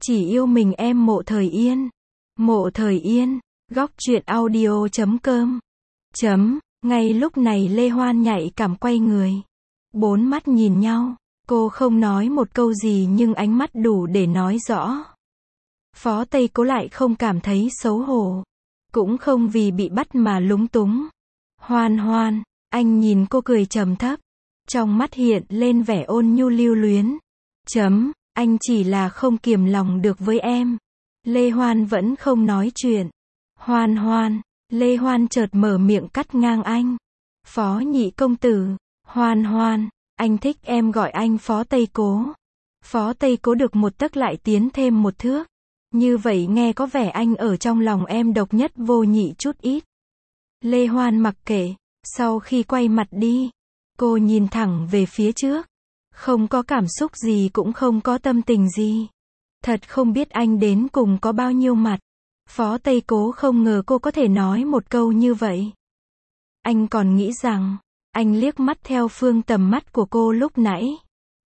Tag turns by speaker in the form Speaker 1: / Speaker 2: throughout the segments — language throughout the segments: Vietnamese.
Speaker 1: Chỉ yêu mình em Mộ Thời Yên. Mộ Thời Yên, góc truyện audio.com. Ngay lúc này Lê Hoan nhạy cảm quay người. Bốn mắt nhìn nhau. Cô không nói một câu gì nhưng ánh mắt đủ để nói rõ. Phó Tây Cố lại không cảm thấy xấu hổ. Cũng không vì bị bắt mà lúng túng. Hoan Hoan, anh nhìn cô cười trầm thấp. Trong mắt hiện lên vẻ ôn nhu lưu luyến. Anh chỉ là không kiềm lòng được với em. Lê Hoan vẫn không nói chuyện. Hoan Hoan, Lê Hoan chợt mở miệng cắt ngang anh. Phó nhị công tử, Hoan Hoan, anh thích em gọi anh Phó Tây Cố. Phó Tây Cố được một tấc lại tiến thêm một thước. Như vậy nghe có vẻ anh ở trong lòng em độc nhất vô nhị chút ít. Lê Hoan mặc kệ, sau khi quay mặt đi, cô nhìn thẳng về phía trước. Không có cảm xúc gì cũng không có tâm tình gì. Thật không biết anh đến cùng có bao nhiêu mặt. Phó Tây Cố không ngờ cô có thể nói một câu như vậy. Anh còn nghĩ rằng, anh liếc mắt theo phương tầm mắt của cô lúc nãy.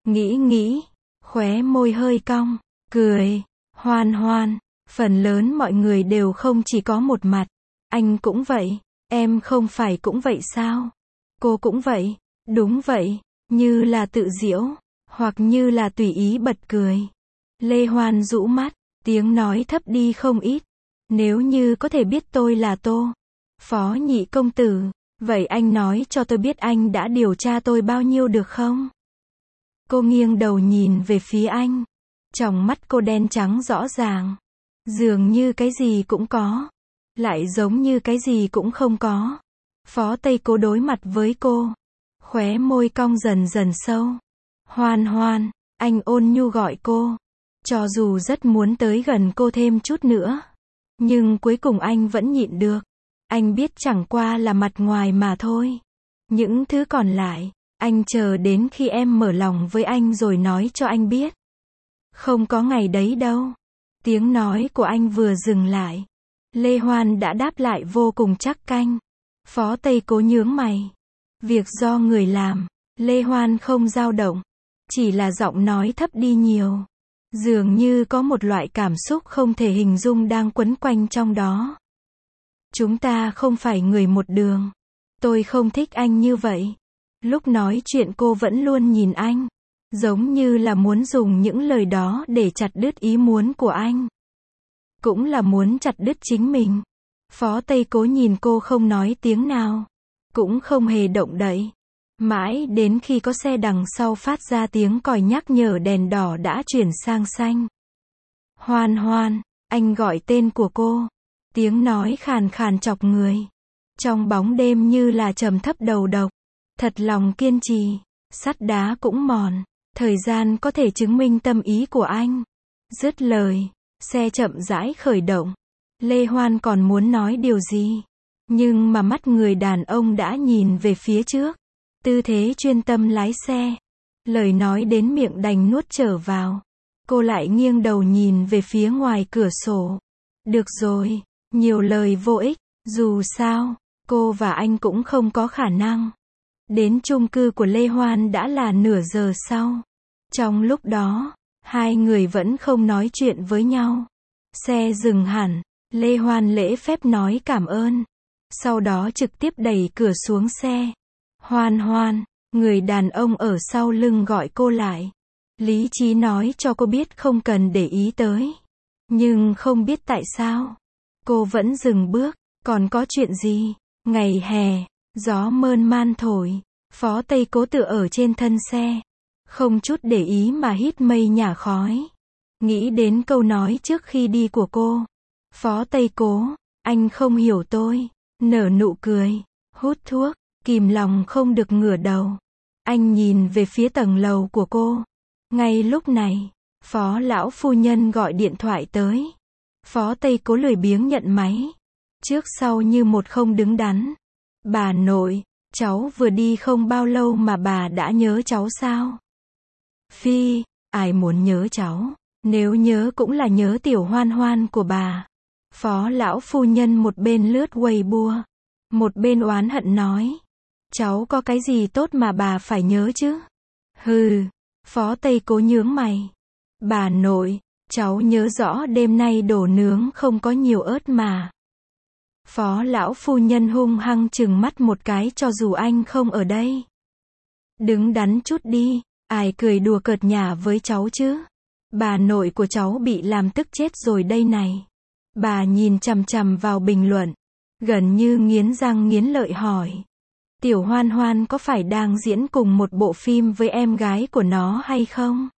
Speaker 1: Nghĩ, khóe môi hơi cong, cười. Hoan Hoan, phần lớn mọi người đều không chỉ có một mặt. Anh cũng vậy, em không phải cũng vậy sao? Cô cũng vậy, đúng vậy, như là tự giễu, hoặc như là tùy ý bật cười. Lê Hoan rũ mắt, tiếng nói thấp đi không ít. Nếu như có thể biết tôi là Tô Phó nhị công tử, vậy anh nói cho tôi biết anh đã điều tra tôi bao nhiêu được không? Cô nghiêng đầu nhìn về phía anh. Trong mắt cô đen trắng rõ ràng. Dường như cái gì cũng có. Lại giống như cái gì cũng không có. Phó Tây Cố đối mặt với cô. Khóe môi cong dần dần sâu. Hoan Hoan, anh ôn nhu gọi cô. Cho dù rất muốn tới gần cô thêm chút nữa. Nhưng cuối cùng anh vẫn nhịn được. Anh biết chẳng qua là mặt ngoài mà thôi. Những thứ còn lại, anh chờ đến khi em mở lòng với anh rồi nói cho anh biết. Không có ngày đấy đâu. Tiếng nói của anh vừa dừng lại. Lê Hoan đã đáp lại vô cùng chắc canh. Phó Tây Cố nhướng mày. Việc do người làm. Lê Hoan không dao động. Chỉ là giọng nói thấp đi nhiều. Dường như có một loại cảm xúc không thể hình dung đang quấn quanh trong đó. Chúng ta không phải người một đường. Tôi không thích anh như vậy. Lúc nói chuyện cô vẫn luôn nhìn anh. Giống như là muốn dùng những lời đó để chặt đứt ý muốn của anh. Cũng là muốn chặt đứt chính mình. Phó Tây Cố nhìn cô không nói tiếng nào. Cũng không hề động đậy. Mãi đến khi có xe đằng sau phát ra tiếng còi nhắc nhở đèn đỏ đã chuyển sang xanh. Hoan Hoan, anh gọi tên của cô. Tiếng nói khàn khàn chọc người. Trong bóng đêm như là trầm thấp đầu độc. Thật lòng kiên trì. Sắt đá cũng mòn. Thời gian có thể chứng minh tâm ý của anh. Dứt lời, xe chậm rãi khởi động. Lê Hoan còn muốn nói điều gì. Nhưng mà mắt người đàn ông đã nhìn về phía trước. Tư thế chuyên tâm lái xe. Lời nói đến miệng đành nuốt trở vào. Cô lại nghiêng đầu nhìn về phía ngoài cửa sổ. Được rồi, nhiều lời vô ích. Dù sao, cô và anh cũng không có khả năng. Đến chung cư của Lê Hoan đã là nửa giờ sau. Trong lúc đó, hai người vẫn không nói chuyện với nhau. Xe dừng hẳn, Lê Hoan lễ phép nói cảm ơn. Sau đó trực tiếp đẩy cửa xuống xe. Hoan Hoan, người đàn ông ở sau lưng gọi cô lại. Lý trí nói cho cô biết không cần để ý tới. Nhưng không biết tại sao. Cô vẫn dừng bước, còn có chuyện gì? Ngày hè, gió mơn man thổi. Phó Tây Cố tựa ở trên thân xe. Không chút để ý mà hít mây nhả khói. Nghĩ đến câu nói trước khi đi của cô. Phó Tây Cố, anh không hiểu tôi. Nở nụ cười, hút thuốc, kìm lòng không được ngửa đầu. Anh nhìn về phía tầng lầu của cô. Ngay lúc này, Phó lão phu nhân gọi điện thoại tới. Phó Tây Cố lười biếng nhận máy. Trước sau như một không đứng đắn. Bà nội, cháu vừa đi không bao lâu mà bà đã nhớ cháu sao? Phi, ai muốn nhớ cháu, nếu nhớ cũng là nhớ tiểu Hoan Hoan của bà. Phó lão phu nhân một bên lướt Weibo, một bên oán hận nói. Cháu có cái gì tốt mà bà phải nhớ chứ? Hừ, Phó Tây Cố nhướng mày. Bà nội, Cháu nhớ rõ đêm nay đồ nướng không có nhiều ớt mà. Phó lão phu nhân hung hăng trừng mắt một cái cho dù anh không ở đây. Đứng đắn chút đi, ai cười đùa cợt nhả với cháu chứ. Bà nội của cháu bị làm tức chết rồi đây này. Bà nhìn chằm chằm vào bình luận, gần như nghiến răng nghiến lợi hỏi. Tiểu Hoan Hoan có phải đang diễn cùng một bộ phim với em gái của nó hay không?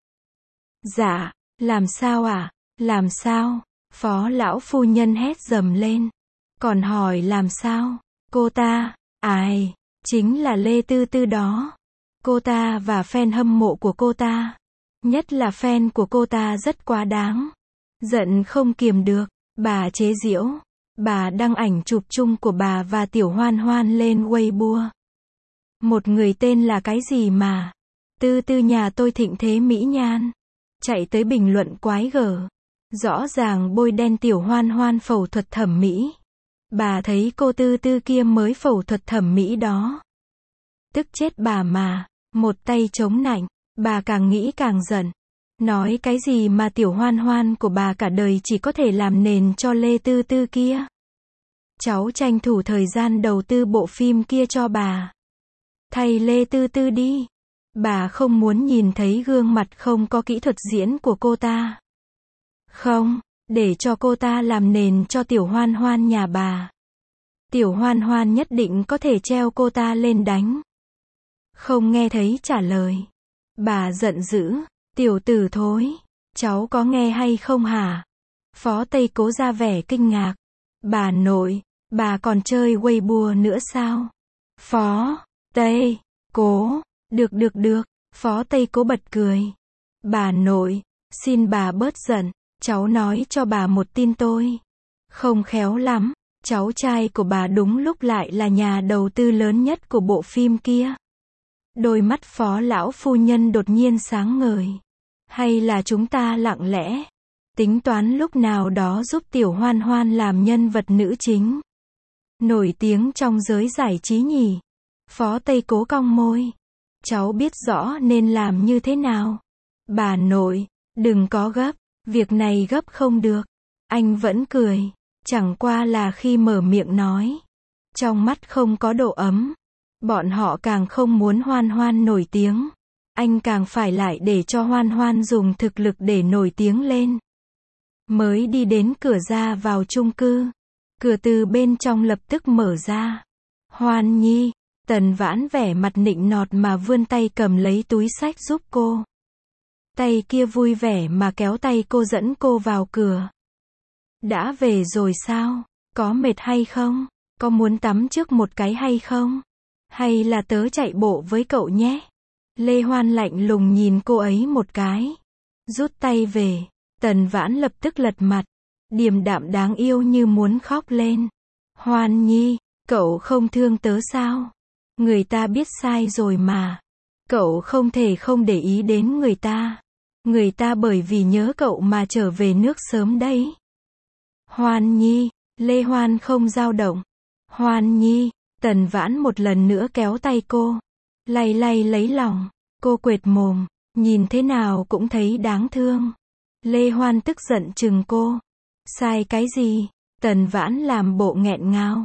Speaker 1: Dạ, làm sao à? Làm sao? Phó lão phu nhân hét dầm lên. Còn hỏi làm sao? Cô ta, ai? Chính là Lê Tư Tư đó. Cô ta và fan hâm mộ của cô ta. Nhất là fan của cô ta rất quá đáng. Giận không kiềm được, bà chế giễu. Bà đăng ảnh chụp chung của bà và Tiểu Hoan Hoan lên Weibo. Một người tên là cái gì mà? Tư Tư nhà tôi thịnh thế mỹ nhan. Chạy tới bình luận quái gở. Rõ ràng bôi đen Tiểu Hoan Hoan phẫu thuật thẩm mỹ. Bà thấy cô Tư Tư kia mới phẫu thuật thẩm mỹ đó. Tức chết bà mà. Một tay chống nạnh. Bà càng nghĩ càng giận. Nói cái gì mà Tiểu Hoan Hoan của bà cả đời chỉ có thể làm nền cho Lê Tư Tư kia. Cháu tranh thủ thời gian đầu tư bộ phim kia cho bà. Thay Lê Tư Tư đi. Bà không muốn nhìn thấy gương mặt không có kỹ thuật diễn của cô ta. Không, để cho cô ta làm nền cho Tiểu Hoan Hoan nhà bà. Tiểu Hoan Hoan nhất định có thể treo cô ta lên đánh. Không nghe thấy trả lời. Bà giận dữ, tiểu tử thối, cháu có nghe hay không hả? Phó Tây Cố ra vẻ kinh ngạc. Bà nội, bà còn chơi Weibo nữa sao? Phó Tây Cố, được, Phó Tây Cố bật cười. Bà nội, xin bà bớt giận, cháu nói cho bà một tin tôi. Không khéo lắm, cháu trai của bà đúng lúc lại là nhà đầu tư lớn nhất của bộ phim kia. Đôi mắt phó lão phu nhân đột nhiên sáng ngời. Hay là chúng ta lặng lẽ tính toán lúc nào đó giúp Tiểu Hoan Hoan làm nhân vật nữ chính. Nổi tiếng trong giới giải trí nhỉ? Phó Tây Cố cong môi. Cháu biết rõ nên làm như thế nào. Bà nội, đừng có gấp, việc này gấp không được. Anh vẫn cười, chẳng qua là khi mở miệng nói. Trong mắt không có độ ấm. Bọn họ càng không muốn Hoan Hoan nổi tiếng. Anh càng phải lại để cho Hoan Hoan dùng thực lực để nổi tiếng lên. Mới đi đến cửa ra vào chung cư. Cửa từ bên trong lập tức mở ra. Hoan Nhi, Tần Vãn vẻ mặt nịnh nọt mà vươn tay cầm lấy túi xách giúp cô. Tay kia vui vẻ mà kéo tay cô dẫn cô vào cửa. Đã về rồi sao? Có mệt hay không? Có muốn tắm trước một cái hay không? Hay là tớ chạy bộ với cậu nhé? Lê Hoan lạnh lùng nhìn cô ấy một cái. Rút tay về. Tần Vãn lập tức lật mặt. Điềm đạm đáng yêu như muốn khóc lên. Hoan Nhi, cậu không thương tớ sao? Người ta biết sai rồi mà. Cậu không thể không để ý đến người ta. Người ta bởi vì nhớ cậu mà trở về nước sớm đấy. Hoan Nhi, Lê Hoan không dao động. Hoan Nhi, Tần Vãn một lần nữa kéo tay cô. Lay lay lấy lòng. Cô quệt mồm, nhìn thế nào cũng thấy đáng thương. Lê Hoan tức giận chừng cô. Sai cái gì? Tần Vãn làm bộ nghẹn ngào.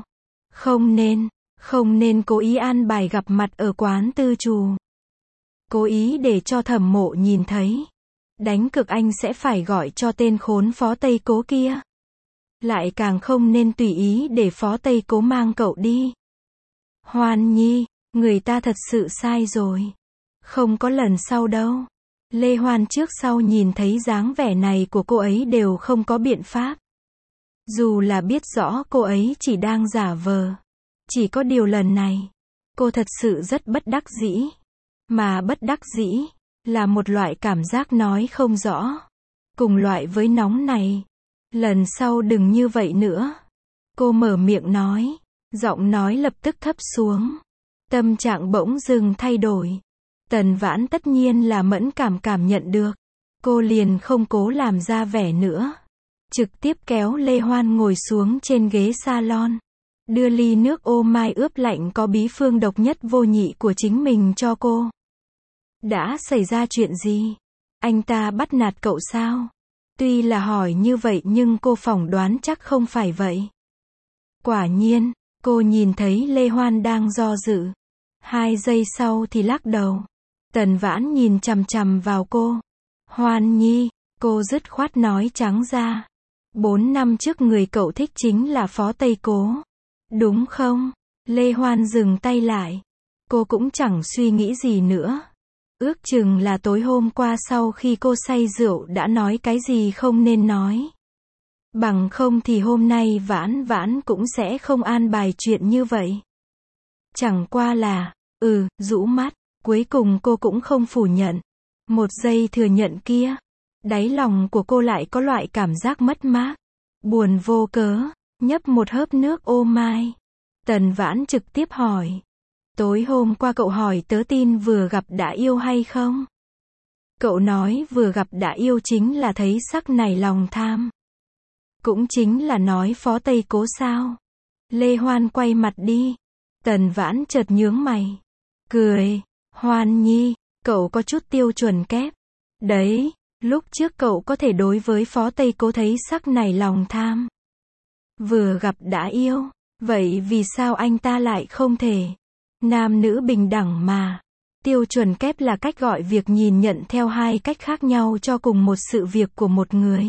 Speaker 1: Không nên cố ý an bài gặp mặt ở quán tư trù. Cố ý để cho Thẩm Mộ nhìn thấy. Đánh cược anh sẽ phải gọi cho tên khốn Phó Tây Cố kia. Lại càng không nên tùy ý để Phó Tây Cố mang cậu đi. Hoan Nhi, người ta thật sự sai rồi. Không có lần sau đâu. Lê Hoan trước sau nhìn thấy dáng vẻ này của cô ấy đều không có biện pháp. Dù là biết rõ cô ấy chỉ đang giả vờ. Chỉ có điều lần này, cô thật sự rất bất đắc dĩ. Mà bất đắc dĩ, là một loại cảm giác nói không rõ. Cùng loại với nóng này. Lần sau đừng như vậy nữa. Cô mở miệng nói. Giọng nói lập tức thấp xuống. Tâm trạng bỗng dưng thay đổi. Tần Vãn tất nhiên là mẫn cảm nhận được. Cô liền không cố làm ra vẻ nữa. Trực tiếp kéo Lê Hoan ngồi xuống trên ghế salon. Đưa ly nước ô mai ướp lạnh có bí phương độc nhất vô nhị của chính mình cho cô. Đã xảy ra chuyện gì? Anh ta bắt nạt cậu sao? Tuy là hỏi như vậy nhưng cô phỏng đoán chắc không phải vậy. Quả nhiên, cô nhìn thấy Lê Hoan đang do dự. 2 giây sau thì lắc đầu. Tần Vãn nhìn chằm chằm vào cô. Hoan Nhi, cô dứt khoát nói trắng ra. 4 năm trước người cậu thích chính là Phó Tây Cố. Đúng không? Lê Hoan dừng tay lại. Cô cũng chẳng suy nghĩ gì nữa. Ước chừng là tối hôm qua sau khi cô say rượu đã nói cái gì không nên nói. Bằng không thì hôm nay Vãn Vãn cũng sẽ không an bài chuyện như vậy. Chẳng qua là, rũ mắt, cuối cùng cô cũng không phủ nhận. Một giây thừa nhận kia, đáy lòng của cô lại có loại cảm giác mất mát, buồn vô cớ, nhấp một hớp nước ô mai. Tần Vãn trực tiếp hỏi. Tối hôm qua cậu hỏi tớ tin vừa gặp đã yêu hay không? Cậu nói vừa gặp đã yêu chính là thấy sắc này lòng tham. Cũng chính là nói Phó Tây Cố sao? Lê Hoan quay mặt đi. Tần Vãn chợt nhướng mày. Cười. Hoan Nhi, cậu có chút tiêu chuẩn kép. Đấy, lúc trước cậu có thể đối với Phó Tây Cố thấy sắc này lòng tham. Vừa gặp đã yêu. Vậy vì sao anh ta lại không thể? Nam nữ bình đẳng mà. Tiêu chuẩn kép là cách gọi việc nhìn nhận theo 2 cách khác nhau cho cùng một sự việc của một người.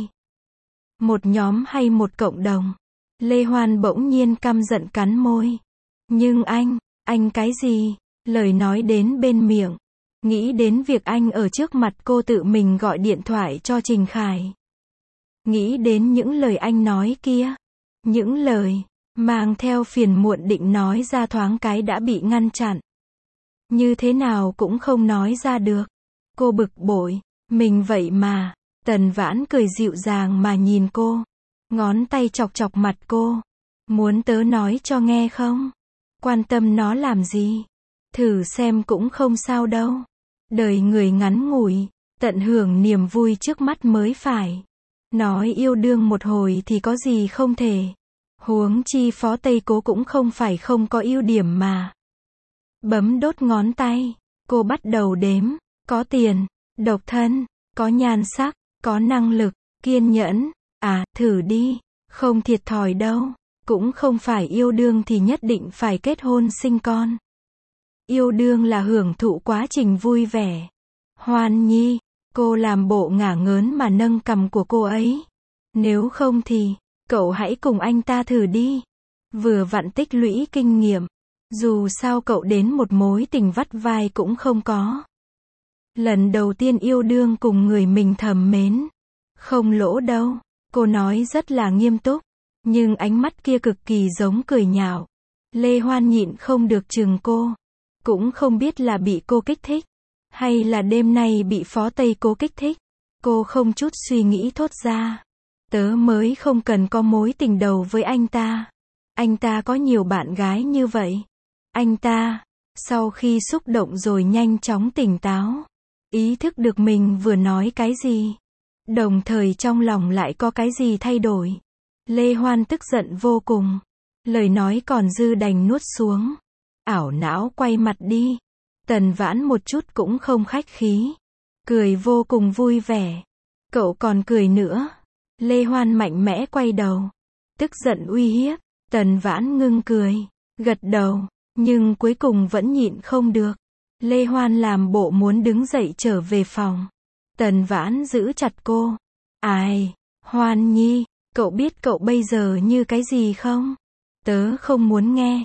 Speaker 1: Một nhóm hay một cộng đồng. Lê Hoan bỗng nhiên căm giận cắn môi. Nhưng anh cái gì? Lời nói đến bên miệng. Nghĩ đến việc anh ở trước mặt cô tự mình gọi điện thoại cho Trình Khải. Nghĩ đến những lời anh nói kia. Những lời mang theo phiền muộn định nói ra thoáng cái đã bị ngăn chặn. Như thế nào cũng không nói ra được. Cô bực bội. Mình vậy mà. Tần Vãn cười dịu dàng mà nhìn cô. Ngón tay chọc chọc mặt cô. Muốn tớ nói cho nghe không? Quan tâm nó làm gì? Thử xem cũng không sao đâu. Đời người ngắn ngủi. Tận hưởng niềm vui trước mắt mới phải. Nói yêu đương một hồi thì có gì không thể. Huống chi Phó Tây Cố cũng không phải không có ưu điểm mà. Bấm đốt ngón tay. Cô bắt đầu đếm. Có tiền. Độc thân. Có nhan sắc. Có năng lực. Kiên nhẫn. Thử đi. Không thiệt thòi đâu. Cũng không phải yêu đương thì nhất định phải kết hôn sinh con. Yêu đương là hưởng thụ quá trình vui vẻ. Hoan Nhi. Cô làm bộ ngả ngớn mà nâng cằm của cô ấy. Nếu không thì, cậu hãy cùng anh ta thử đi. Vừa vặn tích lũy kinh nghiệm. Dù sao cậu đến một mối tình vắt vai cũng không có. Lần đầu tiên yêu đương cùng người mình thầm mến. Không lỗ đâu. Cô nói rất là nghiêm túc. Nhưng ánh mắt kia cực kỳ giống cười nhạo. Lê Hoan nhịn không được chừng cô. Cũng không biết là bị cô kích thích. Hay là đêm nay bị Phó Tây Cố kích thích. Cô không chút suy nghĩ thốt ra. Tớ mới không cần có mối tình đầu với anh ta. Anh ta có nhiều bạn gái như vậy. Anh ta, sau khi xúc động rồi nhanh chóng tỉnh táo. Ý thức được mình vừa nói cái gì. Đồng thời trong lòng lại có cái gì thay đổi. Lê Hoan tức giận vô cùng. Lời nói còn dư đành nuốt xuống. Ảo não quay mặt đi. Tần Vãn một chút cũng không khách khí. Cười vô cùng vui vẻ. Cậu còn cười nữa. Lê Hoan mạnh mẽ quay đầu. Tức giận uy hiếp. Tần Vãn ngưng cười. Gật đầu. Nhưng cuối cùng vẫn nhịn không được. Lê Hoan làm bộ muốn đứng dậy trở về phòng. Tần Vãn giữ chặt cô. Ai, Hoan Nhi, cậu biết cậu bây giờ như cái gì không? Tớ không muốn nghe.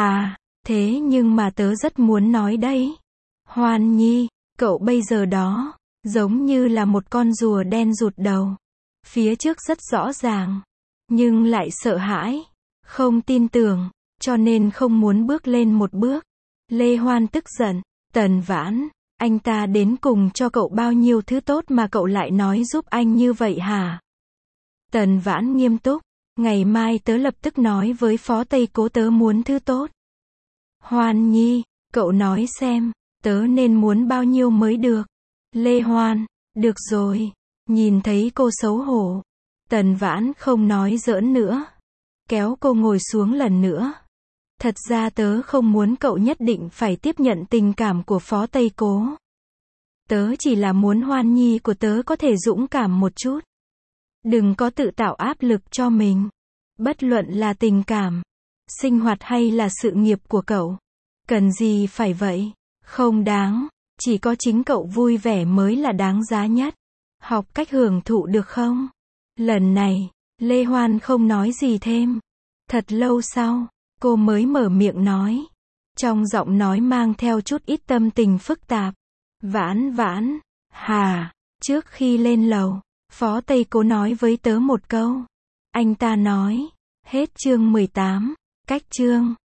Speaker 1: Thế nhưng mà tớ rất muốn nói đấy. Hoan Nhi, cậu bây giờ đó, giống như là một con rùa đen rụt đầu. Phía trước rất rõ ràng, nhưng lại sợ hãi, không tin tưởng, cho nên không muốn bước lên một bước. Lê Hoan tức giận. Tần Vãn, anh ta đến cùng cho cậu bao nhiêu thứ tốt mà cậu lại nói giúp anh như vậy hả? Tần Vãn nghiêm túc. Ngày mai tớ lập tức nói với Phó Tây Cố tớ muốn thứ tốt. Hoan Nhi, cậu nói xem, tớ nên muốn bao nhiêu mới được? Lê Hoan, được rồi. Nhìn thấy cô xấu hổ. Tần Vãn không nói giỡn nữa. Kéo cô ngồi xuống lần nữa. Thật ra tớ không muốn cậu nhất định phải tiếp nhận tình cảm của Phó Tây Cố. Tớ chỉ là muốn Hoan Nhi của tớ có thể dũng cảm một chút. Đừng có tự tạo áp lực cho mình. Bất luận là tình cảm, sinh hoạt hay là sự nghiệp của cậu. Cần gì phải vậy? Không đáng. Chỉ có chính cậu vui vẻ mới là đáng giá nhất. Học cách hưởng thụ được không? Lần này, Lê Hoan không nói gì thêm. Thật lâu sau, cô mới mở miệng nói. Trong giọng nói mang theo chút ít tâm tình phức tạp. Vãn vãn, hà, trước khi lên lầu, Phó Tây Cố nói với tớ một câu. Anh ta nói, hết chương 18, cách chương.